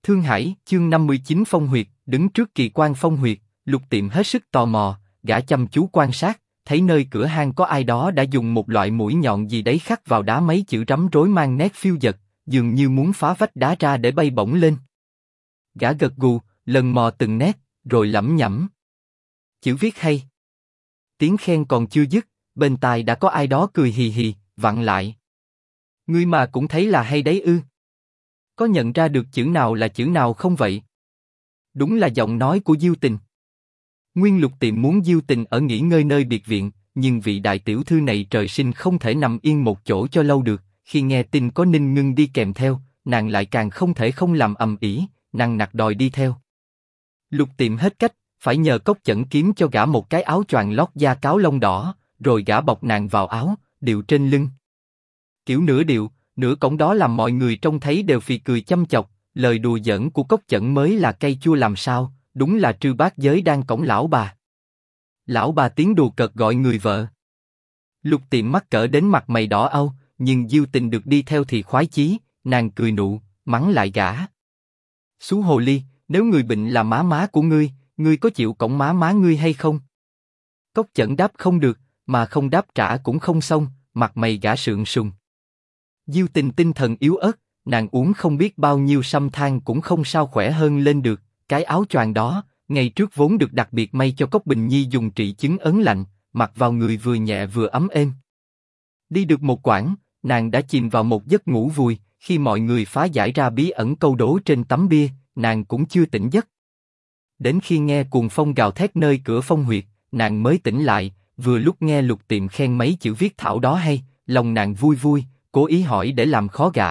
Thương Hải, chương 59 Phong Huyệt, đứng trước kỳ quan Phong Huyệt, Lục Tiệm hết sức tò mò, gã chăm chú quan sát, thấy nơi cửa hang có ai đó đã dùng một loại mũi nhọn gì đấy khắc vào đá mấy chữ rắm rối mang nét phiêu dật, dường như muốn phá vách đá ra để bay bổng lên. Gã gật gù, lần mò từng nét, rồi lẩm nhẩm. Chữ viết hay. Tiếng khen còn chưa dứt, bên tai đã có ai đó cười hì hì, vặn lại. Ngươi mà cũng thấy là hay đấy ư? Có nhận ra được chữ nào là chữ nào không vậy? Đúng là giọng nói của Diêu Tình. Nguyên Lục Tiệm muốn Diêu Tình ở nghỉ ngơi nơi biệt viện, nhưng vị đại tiểu thư này trời sinh không thể nằm yên một chỗ cho lâu được. Khi nghe tin có Ninh Ngưng đi kèm theo, nàng lại càng không thể không làm ầm ĩ, nằng nặc đòi đi theo. Lục Tiệm hết cách, phải nhờ Cốc Chẩn kiếm cho gã một cái áo choàng lót da cáo lông đỏ, rồi gã bọc nàng vào áo, điệu trên lưng. Kiểu nửa điệu, nửa cõng đó làm mọi người trông thấy đều phì cười chăm chọc. Lời đùa giỡn của Cốc Chẩn mới là cay chua làm sao, đúng là trư bát giới đang cõng lão bà. Lão bà tiếng đùa cợt gọi người vợ. Lục Tiệm mắc cỡ đến mặt mày đỏ au, nhưng Diêu Tình được đi theo thì khoái chí, nàng cười nụ, mắng lại gã. Xú hồ ly, nếu người bệnh là má má của ngươi có chịu cõng má má ngươi hay không? Cốc Chẩn đáp không được, mà không đáp trả cũng không xong, mặt mày gã sượng sùng. Diêu Tình tinh thần yếu ớt, nàng uống không biết bao nhiêu sâm than cũng không sao khỏe hơn lên được. Cái áo choàng đó, ngày trước vốn được đặc biệt may cho Cốc Bình Nhi dùng trị chứng ớn lạnh, mặc vào người vừa nhẹ vừa ấm êm. Đi được một quãng, nàng đã chìm vào một giấc ngủ vùi. Khi mọi người phá giải ra bí ẩn câu đố trên tấm bia, nàng cũng chưa tỉnh giấc. Đến khi nghe cuồng phong gào thét nơi cửa Phong Huyệt, nàng mới tỉnh lại. Vừa lúc nghe Lục Tiệm khen mấy chữ viết thảo đó hay, lòng nàng vui vui, cố ý hỏi để làm khó gã.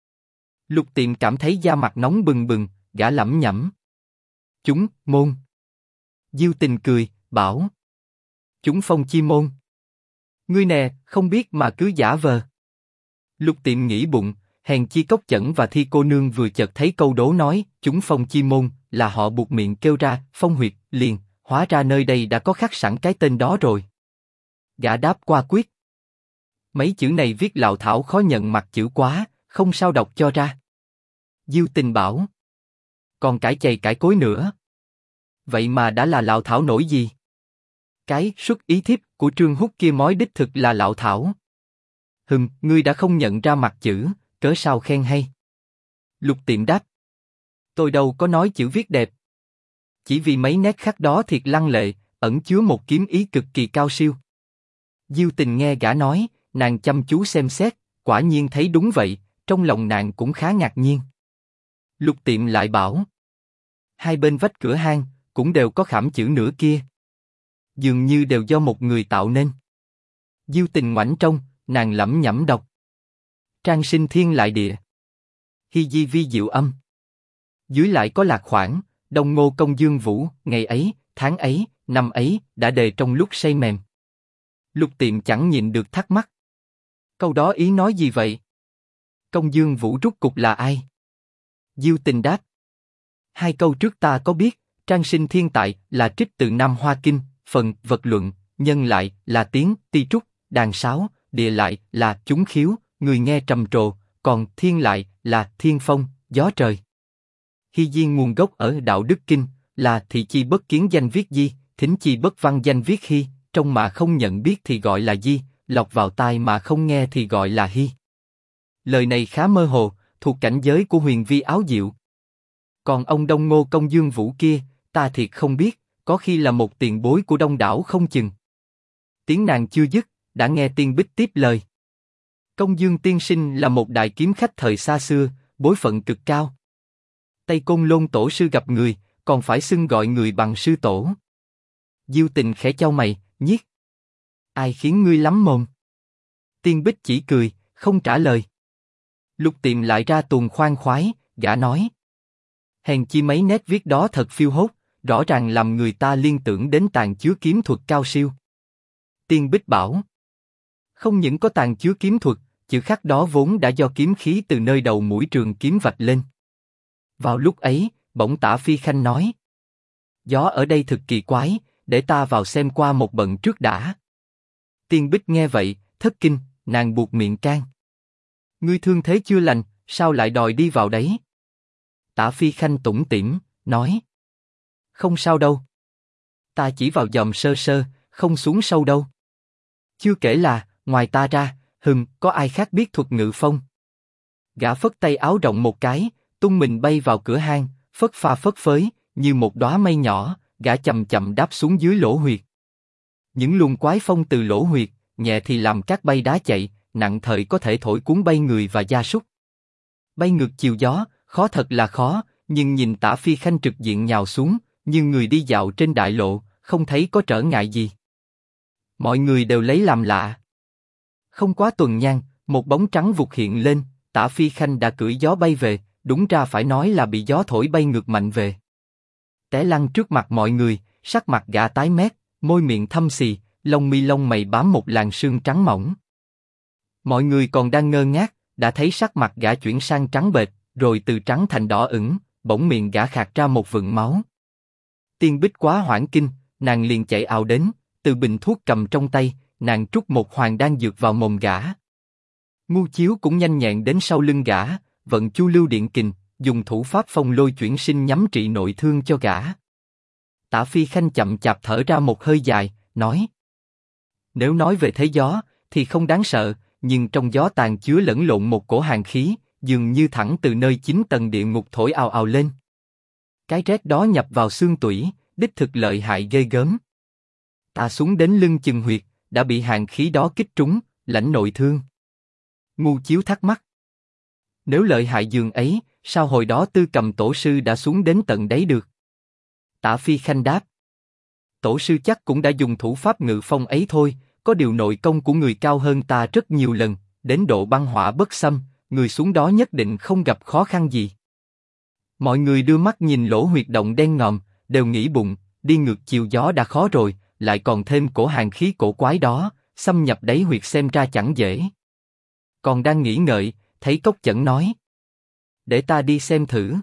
Lục Tiệm cảm thấy da mặt nóng bừng bừng, gã lẩm nhẩm. Chúng môn. Diêu Tình cười, bảo. Chúng Phong chi môn. Ngươi nè, không biết mà cứ giả vờ. Lục Tiệm nghĩ bụng, hèn chi Cốc Chẩn và Thi cô nương vừa chợt thấy câu đố nói chúng Phong chi môn là họ buộc miệng kêu ra Phong Huyệt liền, hóa ra nơi đây đã có khắc sẵn cái tên đó rồi. Gã đáp qua quyết. Mấy chữ này viết lạo thảo khó nhận mặt chữ quá, không sao đọc cho ra. Diêu Tình bảo. Còn cải chày cải cối nữa. Vậy mà đã là lạo thảo nổi gì? Cái xuất ý thiếp của Trương Húc kia mói đích thực là lạo thảo. Ngươi đã không nhận ra mặt chữ, cớ sao khen hay? Lục Tiệm đáp. Tôi đâu có nói chữ viết đẹp. Chỉ vì mấy nét khắc đó thiệt lăng lệ, ẩn chứa một kiếm ý cực kỳ cao siêu. Diêu Tình nghe gã nói, nàng chăm chú xem xét, quả nhiên thấy đúng vậy, trong lòng nàng cũng khá ngạc nhiên. Lục Tiệm lại bảo. Hai bên vách cửa hang, cũng đều có khảm chữ nữa kia. Dường như đều do một người tạo nên. Diêu Tình ngoảnh trông, nàng lẩm nhẩm đọc. Trang sinh thiên lại địa. Hy di vi diệu âm. Dưới lại có lạc khoản, Đông Ngô công dương vũ, ngày ấy, tháng ấy, năm ấy, đã đề trong lúc say mềm. Lục Tiệm chẳng nhịn được thắc mắc. Câu đó ý nói gì vậy? Công dương vũ rút cục là ai? Diêu Tình đáp. Hai câu trước ta có biết, trang sinh thiên tại là trích từ Nam Hoa Kinh, phần vật luận, nhân lại là tiếng ti trúc, đàn sáo, địa lại là chúng khiếu, người nghe trầm trồ, còn thiên lại là thiên phong, gió trời. Hy diên nguồn gốc ở đạo đức kinh, là thị chi bất kiến danh viết di, thính chi bất văn danh viết hy, trông mà không nhận biết thì gọi là di, lọt vào tai mà không nghe thì gọi là hy. Lời này khá mơ hồ, thuộc cảnh giới của huyền vi áo diệu. Còn ông Đông Ngô công dương vũ kia, ta thiệt không biết, có khi là một tiền bối của Đông đảo không chừng. Tiếng nàng chưa dứt, đã nghe Tiên Bích tiếp lời. Công dương tiên sinh là một đại kiếm khách thời xa xưa, bối phận cực cao. Tây Côn Lôn tổ sư gặp người, còn phải xưng gọi người bằng sư tổ. Diêu Tình khẽ chau mày, nhiếc. Ai khiến ngươi lắm mồm? Tiên Bích chỉ cười, không trả lời. Lục Tiệm lại ra tuồng khoan khoái, gã nói. Hèn chi mấy nét viết đó thật phiêu hốt, rõ ràng làm người ta liên tưởng đến tàn chứa kiếm thuật cao siêu. Tiên Bích bảo. Không những có tàn chứa kiếm thuật, chữ khắc đó vốn đã do kiếm khí từ nơi đầu mũi trường kiếm vạch lên. Vào lúc ấy, bỗng Tả Phi Khanh nói. Gió ở đây thực kỳ quái, để ta vào xem qua một bận trước đã. Tiên Bích nghe vậy, thất kinh, nàng buột miệng can. Ngươi thương thế chưa lành, sao lại đòi đi vào đấy? Tả Phi Khanh tủm tỉm, nói. Không sao đâu. Ta chỉ vào dòm sơ sơ, không xuống sâu đâu. Chưa kể là, ngoài ta ra, có ai khác biết thuật ngự phong. Gã phất tay áo rộng một cái, tung mình bay vào cửa hang, phất pha phất phới, như một đóa mây nhỏ, gã chậm chậm đáp xuống dưới lỗ huyệt. Những luồng quái phong từ lỗ huyệt, nhẹ thì làm cát bay đá chạy, nặng thời có thể thổi cuốn bay người và gia súc. Bay ngược chiều gió, khó thật là khó, nhưng nhìn Tả Phi Khanh trực diện nhào xuống, như người đi dạo trên đại lộ, không thấy có trở ngại gì. Mọi người đều lấy làm lạ. Không quá tuần nhang, một bóng trắng vụt hiện lên, Tả Phi Khanh đã cưỡi gió bay về, đúng ra phải nói là bị gió thổi bay ngược mạnh về. Té lăn trước mặt mọi người, sắc mặt gã tái mét, môi miệng thâm xì, lông mi lông mày bám một làn sương trắng mỏng. Mọi người còn đang ngơ ngác, đã thấy sắc mặt gã chuyển sang trắng bệch, rồi từ trắng thành đỏ ửng, bỗng miệng gã khạc ra một vựng máu. Tiên Bích quá hoảng kinh, nàng liền chạy ào đến, từ bình thuốc cầm trong tay, nàng trút một hoàng đan dược vào mồm gã. Ngu Chiếu cũng nhanh nhẹn đến sau lưng gã, vận Chu Lưu Điện Kình, dùng thủ pháp phong lôi chuyển sinh nhắm trị nội thương cho gã. Tả Phi Khanh chậm chạp thở ra một hơi dài, nói: Nếu nói về thế gió, thì không đáng sợ, nhưng trong gió tàn chứa lẫn lộn một cổ hàn khí, dường như thẳng từ nơi 9 tầng địa ngục thổi ào ào lên. Cái rét đó nhập vào xương tủy, đích thực lợi hại ghê gớm. Ta xuống đến lưng chừng huyệt, đã bị hàn khí đó kích trúng, lãnh nội thương. Ngu Chiếu thắc mắc: Nếu lợi hại dường ấy, sao hồi đó Tư Cầm tổ sư đã xuống đến tận đấy được? Tả Phi Khanh đáp: Tổ sư chắc cũng đã dùng thủ pháp ngự phong ấy thôi, có điều nội công của người cao hơn ta rất nhiều lần, đến độ băng hỏa bất xâm, người xuống đó nhất định không gặp khó khăn gì. Mọi người đưa mắt nhìn lỗ huyệt động đen ngòm, đều nghĩ bụng, đi ngược chiều gió đã khó rồi, lại còn thêm cổ hàn khí cổ quái đó, xâm nhập đáy huyệt xem ra chẳng dễ. Còn đang nghĩ ngợi, thấy Cốc Chẩn nói: Để ta đi xem thử.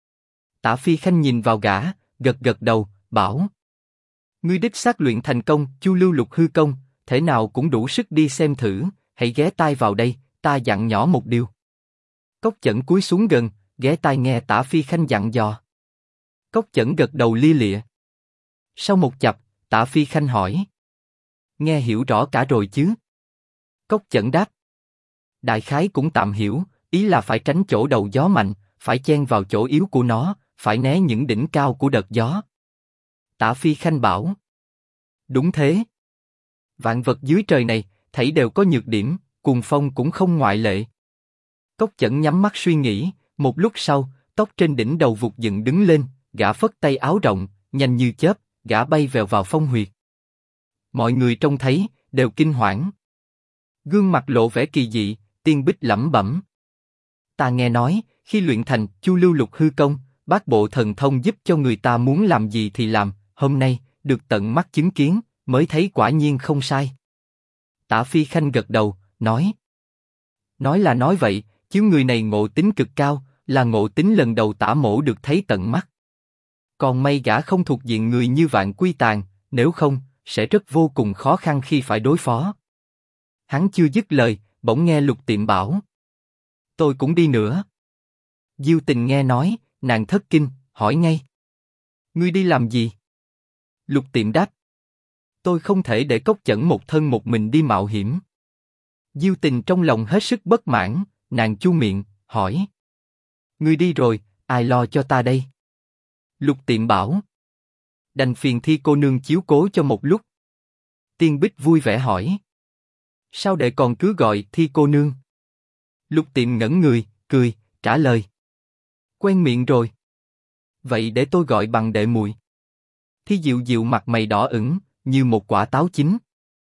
Tả Phi Khanh nhìn vào gã, gật gật đầu, bảo: Ngươi đích xác luyện thành công Chu Lưu Lục Hư Công, thể nào cũng đủ sức đi xem thử, hãy ghé tai vào đây, ta dặn nhỏ một điều. Cốc Chẩn cúi xuống gần, ghé tai nghe Tả Phi Khanh dặn dò. Cốc Chẩn gật đầu lia lịa. Sau một chập, Tả Phi Khanh hỏi: Nghe hiểu rõ cả rồi chứ? Cốc Chẩn đáp: Đại khái cũng tạm hiểu, ý là phải tránh chỗ đầu gió mạnh, phải chen vào chỗ yếu của nó, phải né những đỉnh cao của đợt gió. Tả Phi Khanh bảo: Đúng thế. Vạn vật dưới trời này, thảy đều có nhược điểm, cuồng phong cũng không ngoại lệ. Cốc Chẩn nhắm mắt suy nghĩ, một lúc sau, tóc trên đỉnh đầu vụt dựng đứng lên, gã phất tay áo rộng, nhanh như chớp, gã bay vèo vào phong huyệt. Mọi người trông thấy, đều kinh hoảng. Gương mặt lộ vẻ kỳ dị, Tiên Bích lẩm bẩm: Ta nghe nói, khi luyện thành Chu Lưu Lục Hư Công, bát bộ thần thông giúp cho người ta muốn làm gì thì làm, hôm nay, được tận mắt chứng kiến, mới thấy quả nhiên không sai. Tả Phi Khanh gật đầu, nói: Nói là nói vậy, chứ người này ngộ tính cực cao, là ngộ tính lần đầu Tả mỗ được thấy tận mắt. Còn may gã không thuộc diện người như Vạn Quy Tàn, nếu không, sẽ rất vô cùng khó khăn khi phải đối phó. Hắn chưa dứt lời, bỗng nghe Lục Tiệm bảo: Tôi cũng đi nữa. Diêu Tình nghe nói, nàng thất kinh, hỏi ngay: Ngươi đi làm gì? Lục Tiệm đáp: Tôi không thể để Cốc Chẩn một thân một mình đi mạo hiểm. Diêu Tình trong lòng hết sức bất mãn, nàng chu miệng, hỏi: Ngươi đi rồi, ai lo cho ta đây? Lục Tiệm bảo: Đành phiền Thi cô nương chiếu cố cho một lúc. Tiên Bích vui vẻ hỏi: Sao đệ còn cứ gọi Thi cô nương? Lục Tiệm ngẩn người, cười, trả lời: Quen miệng rồi. Vậy để tôi gọi bằng đệ muội. Thi Diệu Diệu mặt mày đỏ ửng, như một quả táo chín.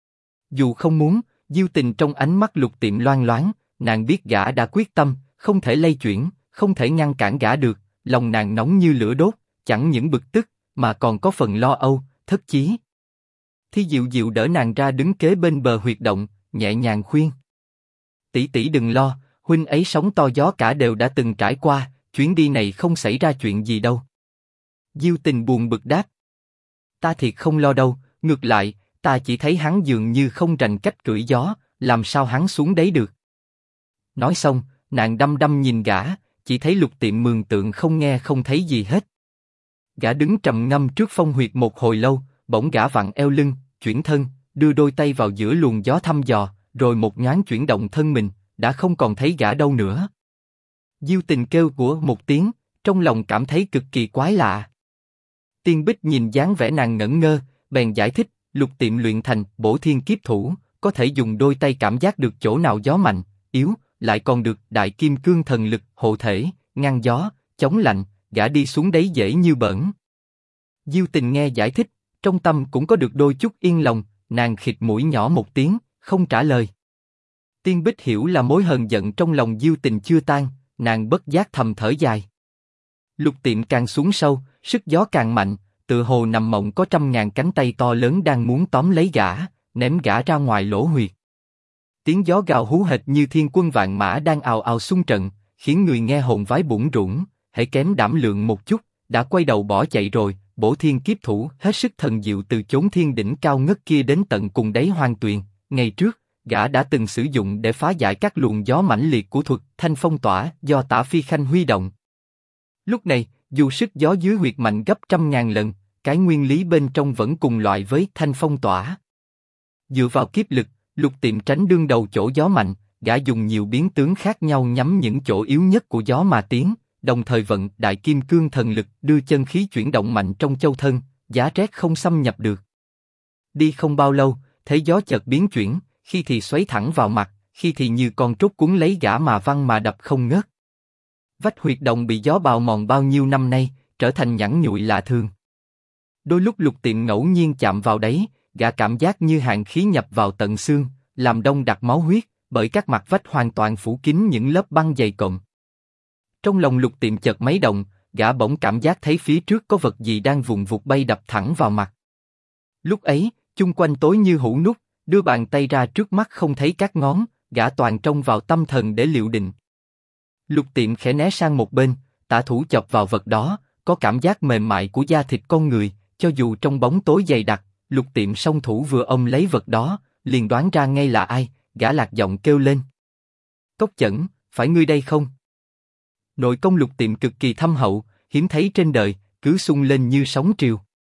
Dù không muốn, Diêu Tình trong ánh mắt Lục Tiệm loang loáng, nàng biết gã đã quyết tâm, không thể lay chuyển, không thể ngăn cản gã được, lòng nàng nóng như lửa đốt, chẳng những bực tức, mà còn có phần lo âu, thất chí. Thi Diệu Diệu đỡ nàng ra đứng kế bên bờ huyệt động, nhẹ nhàng khuyên: Tỷ tỷ đừng lo, huynh ấy sóng to gió cả đều đã từng trải qua, chuyến đi này không xảy ra chuyện gì đâu. Diêu Tình buồn bực đáp: Ta thiệt không lo đâu, ngược lại, ta chỉ thấy hắn dường như không rành cách cưỡi gió, làm sao hắn xuống đấy được. Nói xong, nàng đăm đăm nhìn gã, chỉ thấy Lục Tiệm mường tượng không nghe không thấy gì hết. Gã đứng trầm ngâm trước phong huyệt một hồi lâu, bỗng gã vặn eo lưng, chuyển thân, đưa đôi tay vào giữa luồng gió thăm dò, rồi một nhoáng chuyển động thân mình, đã không còn thấy gã đâu nữa. Diêu Tình kêu của một tiếng, trong lòng cảm thấy cực kỳ quái lạ. Tiên Bích nhìn dáng vẻ nàng ngẩn ngơ, bèn giải thích, Lục Tiệm luyện thành Bổ Thiên Kiếp Thủ, có thể dùng đôi tay cảm giác được chỗ nào gió mạnh, yếu, lại còn được Đại Kim Cương Thần Lực hộ thể, ngăn gió, chống lạnh, gã đi xuống đấy dễ như bỡn. Diêu Tình nghe giải thích, trong tâm cũng có được đôi chút yên lòng, nàng khịt mũi nhỏ một tiếng, không trả lời. Tiên Bích hiểu là mối hờn giận trong lòng Diêu Tình chưa tan, nàng bất giác thầm thở dài. Lục Tiệm càng xuống sâu, sức gió càng mạnh, tựa hồ nằm mộng có trăm ngàn cánh tay to lớn đang muốn tóm lấy gã, ném gã ra ngoài lỗ huyệt. Tiếng gió gào hú hệt như thiên quân vạn mã đang ào ào xung trận, khiến người nghe hồn vái bủn rủn, hễ kém đảm lượng một chút, đã quay đầu bỏ chạy rồi. Bổ Thiên Kiếp Thủ hết sức thần diệu từ chốn thiên đỉnh cao ngất kia đến tận cùng đáy hoang tuyền. Ngày trước, gã đã từng sử dụng để phá giải các luồng gió mãnh liệt của thuật Thanh Phong Tỏa do Tả Phi Khanh huy động. Lúc này, dù sức gió dưới huyệt mạnh gấp trăm ngàn lần, cái nguyên lý bên trong vẫn cùng loại với Thanh Phong Tỏa. Dựa vào kiếp lực, Lục Tiệm tránh đương đầu chỗ gió mạnh, gã dùng nhiều biến tướng khác nhau nhắm những chỗ yếu nhất của gió mà tiến, đồng thời vận Đại Kim Cương Thần Lực đưa chân khí chuyển động mạnh trong châu thân, giá rét không xâm nhập được. Đi không bao lâu, thấy gió chợt biến chuyển, khi thì xoáy thẳng vào mặt, khi thì như con trốt cuốn lấy gã mà văng mà đập không ngớt. Vách huyệt động bị gió bào mòn bao nhiêu năm nay, trở thành nhẵn nhụi lạ thường. Đôi lúc Lục Tiệm ngẫu nhiên chạm vào đấy, gã cảm giác như hàn khí nhập vào tận xương, làm đông đặc máu huyết, bởi các mặt vách hoàn toàn phủ kín những lớp băng dày cộm. Trong lòng Lục Tiệm chợt mấy động, gã bỗng cảm giác thấy phía trước có vật gì đang vụn vụt bay đập thẳng vào mặt. Lúc ấy, chung quanh tối như hũ nút, đưa bàn tay ra trước mắt không thấy các ngón, gã toàn trông vào tâm thần để liệu định. Lục Tiệm khẽ né sang một bên, tả thủ chọc vào vật đó, có cảm giác mềm mại của da thịt con người, cho dù trong bóng tối dày đặc. Lục Tiệm song thủ vừa ôm lấy vật đó, liền đoán ra ngay là ai, gã lạc giọng kêu lên. Cốc Chẩn, phải ngươi đây không? Nội công Lục Tiệm cực kỳ thâm hậu, hiếm thấy trên đời, cứ sung lên như sóng triều.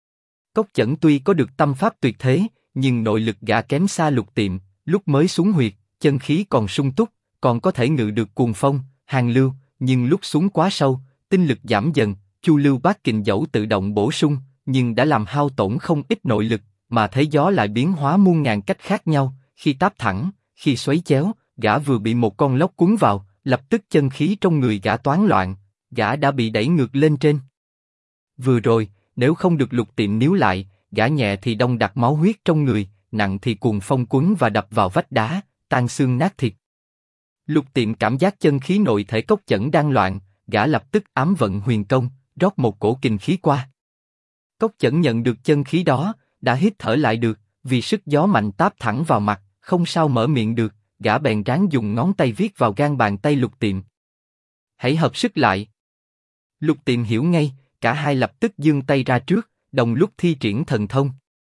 Cốc Chẩn tuy có được tâm pháp tuyệt thế, nhưng nội lực gã kém xa Lục Tiệm, lúc mới xuống huyệt, chân khí còn sung túc, còn có thể ngự được cuồng phong, hàn lưu, nhưng lúc xuống quá sâu, tinh lực giảm dần, Chu Lưu Bát Kình dẫu tự động bổ sung, nhưng đã làm hao tổn không ít nội lực, mà thế gió lại biến hóa muôn ngàn cách khác nhau, khi táp thẳng, khi xoáy chéo, gã vừa bị một con lốc cuốn vào, lập tức chân khí trong người gã toán loạn, gã đã bị đẩy ngược lên trên. Vừa rồi, nếu không được Lục Tiệm níu lại, gã nhẹ thì đông đặc máu huyết trong người, nặng thì cuồng phong cuốn và đập vào vách đá, tan xương nát thịt. Lục Tiệm cảm giác chân khí nội thể Cốc Chẩn đang loạn, gã lập tức ám vận huyền công, rót một cổ kình khí qua. Cốc Chẩn nhận được chân khí đó, đã hít thở lại được, vì sức gió mạnh táp thẳng vào mặt, không sao mở miệng được, gã bèn ráng dùng ngón tay viết vào gan bàn tay Lục Tiệm. Hãy hợp sức lại. Lục Tiệm hiểu ngay, cả hai lập tức giương tay ra trước, đồng lúc thi triển thần thông.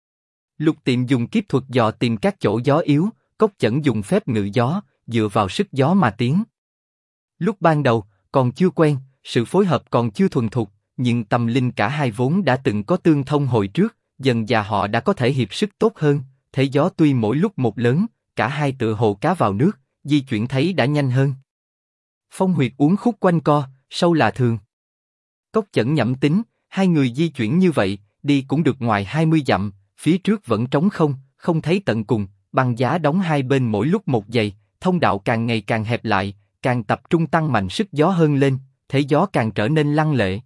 Lục Tiệm dùng kiếp thuật dò tìm các chỗ gió yếu, Cốc Chẩn dùng phép ngự gió, dựa vào sức gió mà tiến. Lúc ban đầu, còn chưa quen, sự phối hợp còn chưa thuần thục, nhưng tâm linh cả hai vốn đã từng có tương thông hồi trước, dần dà họ đã có thể hiệp sức tốt hơn, thế gió tuy mỗi lúc một lớn, cả hai tựa hồ cá vào nước, di chuyển thấy đã nhanh hơn. Phong huyệt uốn khúc quanh co, sâu là thường. Cốc Chẩn nhẩm tính, hai người di chuyển như vậy, đi cũng được ngoài 20 dặm, phía trước vẫn trống không, không thấy tận cùng, băng giá đóng hai bên mỗi lúc một dày, thông đạo càng ngày càng hẹp lại, càng tập trung tăng mạnh sức gió hơn lên, thế gió càng trở nên lăng lệ.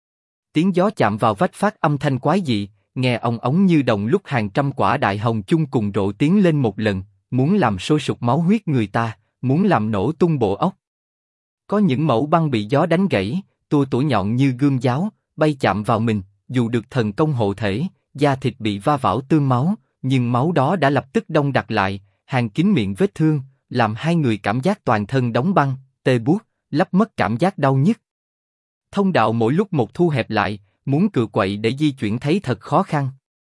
Tiếng gió chạm vào vách phát âm thanh quái dị, nghe ong ống như đồng lúc hàng trăm quả đại hồng chung cùng rộ tiến lên một lần, muốn làm sôi sục máu huyết người ta, muốn làm nổ tung bộ óc. Có những mẩu băng bị gió đánh gãy, tua tủa nhọn như gươm giáo, bay chạm vào mình, dù được thần công hộ thể, da thịt bị va vảo tương máu, nhưng máu đó đã lập tức đông đặc lại, hàn kín miệng vết thương, làm hai người cảm giác toàn thân đóng băng, tê buốt, lấp mất cảm giác đau nhức. Thông đạo mỗi lúc một thu hẹp lại, muốn cựa quậy để di chuyển thấy thật khó khăn.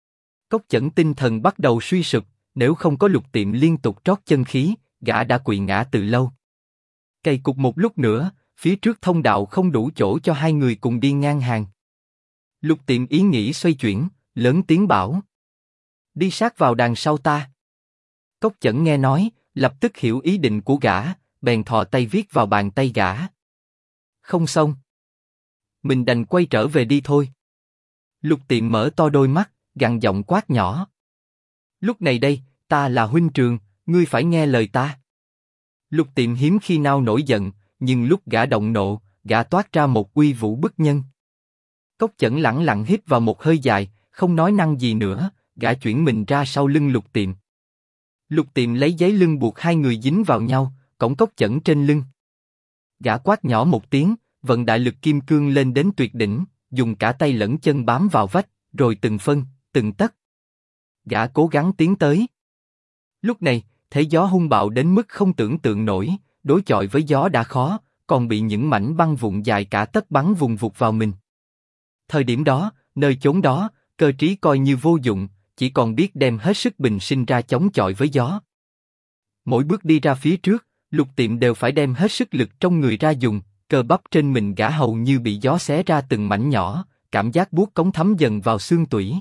Cốc Chẩn tinh thần bắt đầu suy sụp, nếu không có Lục Tiệm liên tục trót chân khí, gã đã quỵ ngã từ lâu. Cày cục một lúc nữa, phía trước thông đạo không đủ chỗ cho hai người cùng đi ngang hàng. Lục Tiệm ý nghĩ xoay chuyển, lớn tiếng bảo. Đi sát vào đằng sau ta. Cốc Chẩn nghe nói, lập tức hiểu ý định của gã, bèn thò tay viết vào bàn tay gã. Không xong. Mình đành quay trở về đi thôi. Lục Tiệm mở to đôi mắt, gằn giọng quát nhỏ. Lúc này đây, ta là huynh trường, ngươi phải nghe lời ta. Lục Tiệm hiếm khi nào nổi giận, nhưng lúc gã động nộ, gã toát ra một uy vũ bức nhân. Cốc Chẩn lẳng lặng hít vào một hơi dài, không nói năng gì nữa, gã chuyển mình ra sau lưng Lục Tiệm. Lục Tiệm lấy giấy lưng buộc hai người dính vào nhau, cõng Cốc Chẩn trên lưng. Gã quát nhỏ một tiếng, vận đại lực kim cương lên đến tuyệt đỉnh, dùng cả tay lẫn chân bám vào vách, rồi từng phân, từng tấc. Gã cố gắng tiến tới. Lúc này, thế gió hung bạo đến mức không tưởng tượng nổi, đối chọi với gió đã khó, còn bị những mảnh băng vụn dài cả tấc bắn vùng vụt vào mình. Thời điểm đó, nơi chốn đó, cơ trí coi như vô dụng, chỉ còn biết đem hết sức bình sinh ra chống chọi với gió. Mỗi bước đi ra phía trước, Lục Tiệm đều phải đem hết sức lực trong người ra dùng, cơ bắp trên mình gã hầu như bị gió xé ra từng mảnh nhỏ, cảm giác buốt cống thấm dần vào xương tủy.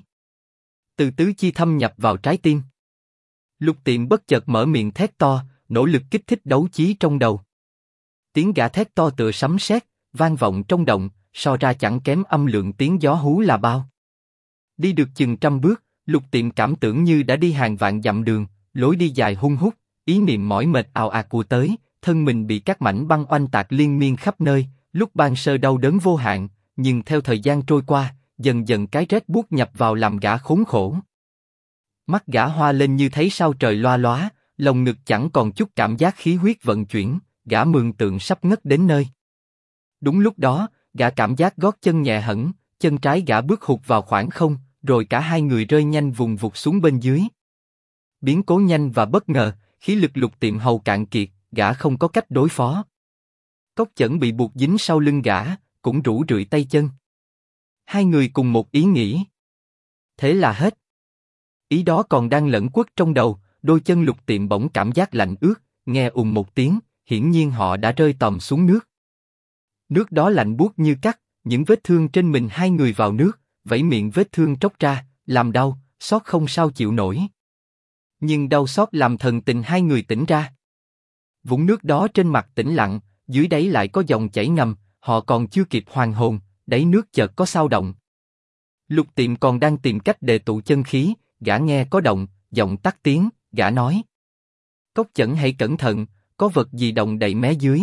Từ tứ chi thâm nhập vào trái tim. Lục Tiệm bất chợt mở miệng thét to, nỗ lực kích thích đấu chí trong đầu. Tiếng gã thét to tựa sấm sét, vang vọng trong động, so ra chẳng kém âm lượng tiếng gió hú là bao. Đi được chừng 100 bước, Lục Tiệm cảm tưởng như đã đi hàng vạn dặm đường, lối đi dài hun hút, ý niệm mỏi mệt ào ạt của tới, thân mình bị các mảnh băng oanh tạc liên miên khắp nơi, lúc ban sơ đau đớn vô hạn, nhưng theo thời gian trôi qua, dần dần cái rét buốt nhập vào làm gã khốn khổ. Mắt gã hoa lên như thấy sao trời loa lóa, lồng ngực chẳng còn chút cảm giác khí huyết vận chuyển, gã mường tượng sắp ngất đến nơi. Đúng lúc đó, gã cảm giác gót chân nhẹ hẳn, chân trái gã bước hụt vào khoảng không, rồi cả hai người rơi nhanh vùng vụt xuống bên dưới. Biến cố nhanh và bất ngờ, khí lực Lục Tiệm hầu cạn kiệt, gã không có cách đối phó. Cốc Chẩn bị buộc dính sau lưng gã, cũng rũ rượi tay chân. Hai người cùng một ý nghĩ. Thế là hết. Ý đó còn đang lẫn quất trong đầu, đôi chân Lục Tiệm bỗng cảm giác lạnh ướt, nghe ùn một tiếng, hiển nhiên họ đã rơi tòm xuống nước. Nước đó lạnh buốt như cắt, những vết thương trên mình hai người vào nước, vẩy miệng vết thương tróc ra, làm đau, xót không sao chịu nổi. Nhưng đau xót làm thần tình hai người tỉnh ra. Vũng nước đó trên mặt tĩnh lặng, dưới đáy lại có dòng chảy ngầm, họ còn chưa kịp hoàn hồn, đáy nước chợt có sao động. Lục Tiệm còn đang tìm cách đề tụ chân khí, gã nghe có động, giọng tắt tiếng, gã nói. Cốc Chẩn hãy cẩn thận, có vật gì động đậy mé dưới.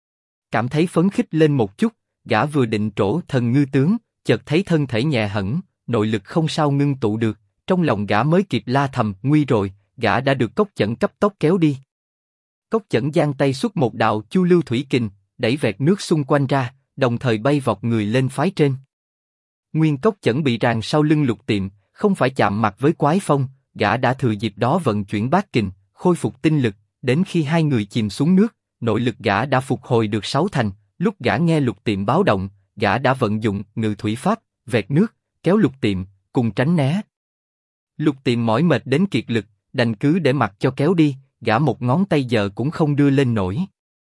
Cảm thấy phấn khích lên một chút, gã vừa định trổ thần ngư tướng, chợt thấy thân thể nhẹ hẳn, nội lực không sao ngưng tụ được, trong lòng gã mới kịp la thầm, nguy rồi, gã đã được Cốc Chẩn cấp tốc kéo đi. Cốc Chẩn giang tay xuất một đạo chu lưu thủy kình, đẩy vẹt nước xung quanh ra, đồng thời bay vọt người lên phái trên. Nguyên Cốc Chẩn bị ràng sau lưng Lục Tiệm, không phải chạm mặt với quái phong, gã đã thừa dịp đó vận chuyển bát kình, khôi phục tinh lực, đến khi hai người chìm xuống nước, nội lực gã đã phục hồi được 6 thành, lúc gã nghe Lục Tiệm báo động, gã đã vận dụng ngự thủy pháp, vẹt nước, kéo Lục Tiệm, cùng tránh né. Lục Tiệm mỏi mệt đến kiệt lực, đành cứ để mặc cho kéo đi, gã một ngón tay giờ cũng không đưa lên nổi.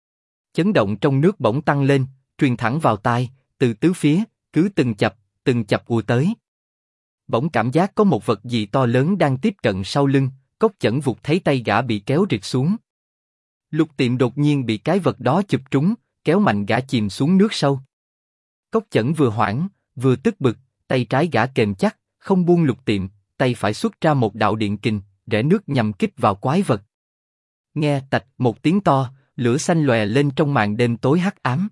Chấn động trong nước bỗng tăng lên, truyền thẳng vào tai, từ tứ phía, cứ từng chập ùa tới. Bỗng cảm giác có một vật gì to lớn đang tiếp cận sau lưng, Cốc Chẩn vụt thấy tay gã bị kéo rịt xuống. Lục Tiệm đột nhiên bị cái vật đó chụp trúng, kéo mạnh gã chìm xuống nước sâu. Cốc Chẩn vừa hoảng, vừa tức bực, tay trái gã kềm chắc, không buông Lục Tiệm, tay phải xuất ra một đạo điện kình, rẽ nước nhằm kích vào quái vật. Nghe tạch một tiếng to, lửa xanh lòe lên trong màn đêm tối hắc ám.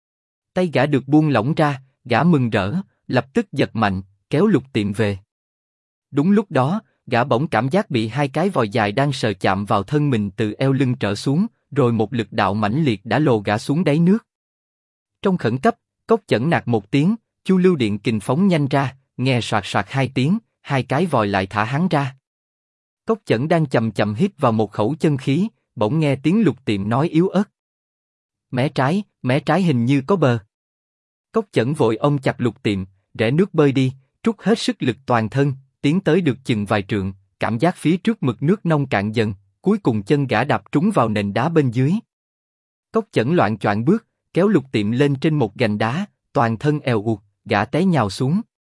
Tay gã được buông lỏng ra, gã mừng rỡ, lập tức giật mạnh, kéo Lục Tiệm về. Đúng lúc đó, gã bỗng cảm giác bị hai cái vòi dài đang sờ chạm vào thân mình từ eo lưng trở xuống, rồi một lực đạo mãnh liệt đã lồ gã xuống đáy nước. Trong khẩn cấp, Cốc Chẩn nạt một tiếng, chu lưu điện kình phóng nhanh ra, nghe soạt soạt hai tiếng, hai cái vòi lại thả hắn ra. Cốc Chẩn đang chậm chậm hít vào một khẩu chân khí, bỗng nghe tiếng Lục Tiệm nói yếu ớt. Mé trái hình như có bờ. Cốc Chẩn vội ôm chặt Lục Tiệm, rẽ nước bơi đi, trút hết sức lực toàn thân, tiến tới được chừng vài trượng, cảm giác phía trước mực nước nông cạn dần, cuối cùng chân gã đạp trúng vào nền đá bên dưới. Cốc Chẩn loạng choạng bước, kéo Lục Tiệm lên trên một gành đá, toàn thân èo uột, gã té nhào xuống.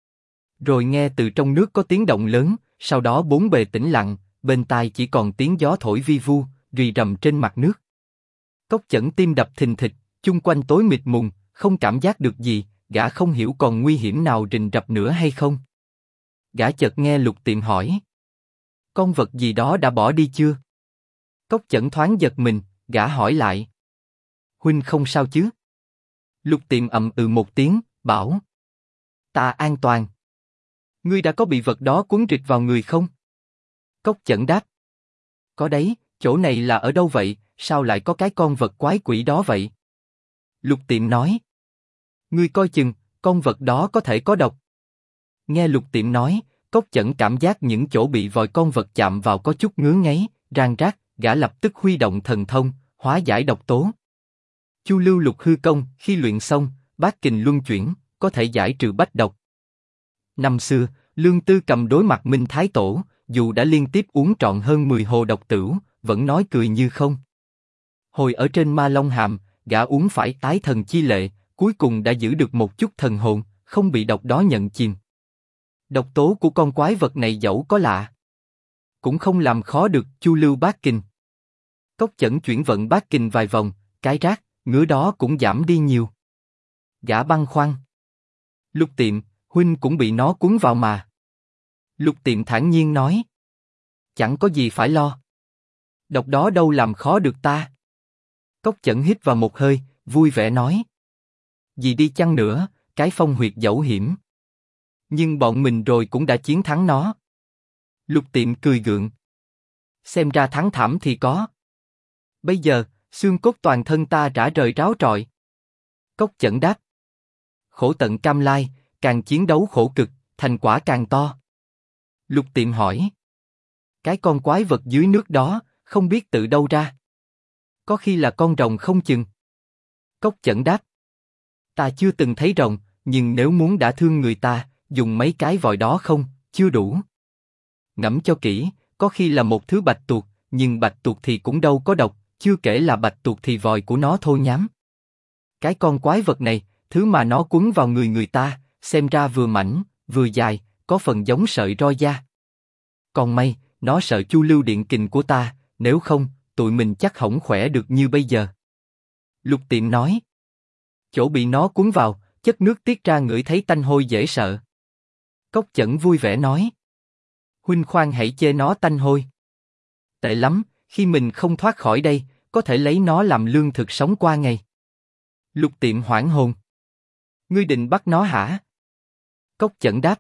Rồi nghe từ trong nước có tiếng động lớn, sau đó bốn bề tĩnh lặng, bên tai chỉ còn tiếng gió thổi vi vu, rì rầm trên mặt nước. Cốc Chẩn tim đập thình thịch, chung quanh tối mịt mùng, không cảm giác được gì, gã không hiểu còn nguy hiểm nào rình rập nữa hay không. Gã chợt nghe Lục Tiệm hỏi: con vật gì đó đã bỏ đi chưa? Cốc Chẩn thoáng giật mình, gã hỏi lại: huynh không sao chứ? Lục Tiệm ậm ừ một tiếng, bảo: ta an toàn. Ngươi đã có bị vật đó quấn rịt vào người không? Cốc Chẩn đáp: có đấy, chỗ này là ở đâu vậy, sao lại có cái con vật quái quỷ đó vậy? Lục Tiệm nói: ngươi coi chừng, con vật đó có thể có độc. Nghe Lục Tiệm nói, Cốc Chẩn cảm giác những chỗ bị vòi con vật chạm vào có chút ngứa ngáy, rang rác, gã lập tức huy động thần thông, hóa giải độc tố. Chu Lưu Lục Hư Công, khi luyện xong, bát kình luân chuyển, có thể giải trừ bách độc. Năm xưa, Lương Tư Cầm đối mặt Minh Thái Tổ, dù đã liên tiếp uống trọn hơn 10 hồ độc tửu, vẫn nói cười như không. Hồi ở trên Ma Long Hàm, gã uống phải tái thần chi lệ, cuối cùng đã giữ được một chút thần hồn, không bị độc đó nhận chìm. Độc tố của con quái vật này dẫu có lạ, cũng không làm khó được Chu Lưu bát kình. Cốc Chẩn chuyển vận bát kình vài vòng, cái rác, ngứa đó cũng giảm đi nhiều. Gã băn khoăn: Lục Tiệm, huynh cũng bị nó cuốn vào mà. Lục Tiệm thản nhiên nói: chẳng có gì phải lo. Độc đó đâu làm khó được ta. Cốc Chẩn hít vào một hơi, vui vẻ nói: gì đi chăng nữa, cái phong huyệt dẫu hiểm, nhưng bọn mình rồi cũng đã chiến thắng nó. Lục Tiệm cười gượng: xem ra thắng thảm thì có. Bây giờ, xương cốt toàn thân ta rã rời ráo trọi. Cốc Chẩn đáp: khổ tận cam lai, càng chiến đấu khổ cực, thành quả càng to. Lục Tiệm hỏi: cái con quái vật dưới nước đó, không biết từ đâu ra. Có khi là con rồng không chừng. Cốc Chẩn đáp: ta chưa từng thấy rồng, nhưng nếu muốn đả thương người ta, dùng mấy cái vòi đó không, chưa đủ. Ngẫm cho kỹ, có khi là một thứ bạch tuộc, nhưng bạch tuộc thì cũng đâu có độc, chưa kể là bạch tuộc thì vòi của nó thô nhám. Cái con quái vật này, thứ mà nó quấn vào người ta, xem ra vừa mảnh, vừa dài, có phần giống sợi roi da. Còn may, nó sợ Chu Lưu điện kình của ta, nếu không, tụi mình chắc hổng khỏe được như bây giờ. Lục Tiệm nói: chỗ bị nó cuốn vào, chất nước tiết ra ngửi thấy tanh hôi dễ sợ. Cốc Chẩn vui vẻ nói: huynh khoan hãy chê nó tanh hôi. Tệ lắm, khi mình không thoát khỏi đây, có thể lấy nó làm lương thực sống qua ngày. Lục Tiệm hoảng hồn: ngươi định bắt nó hả? Cốc Chẩn đáp: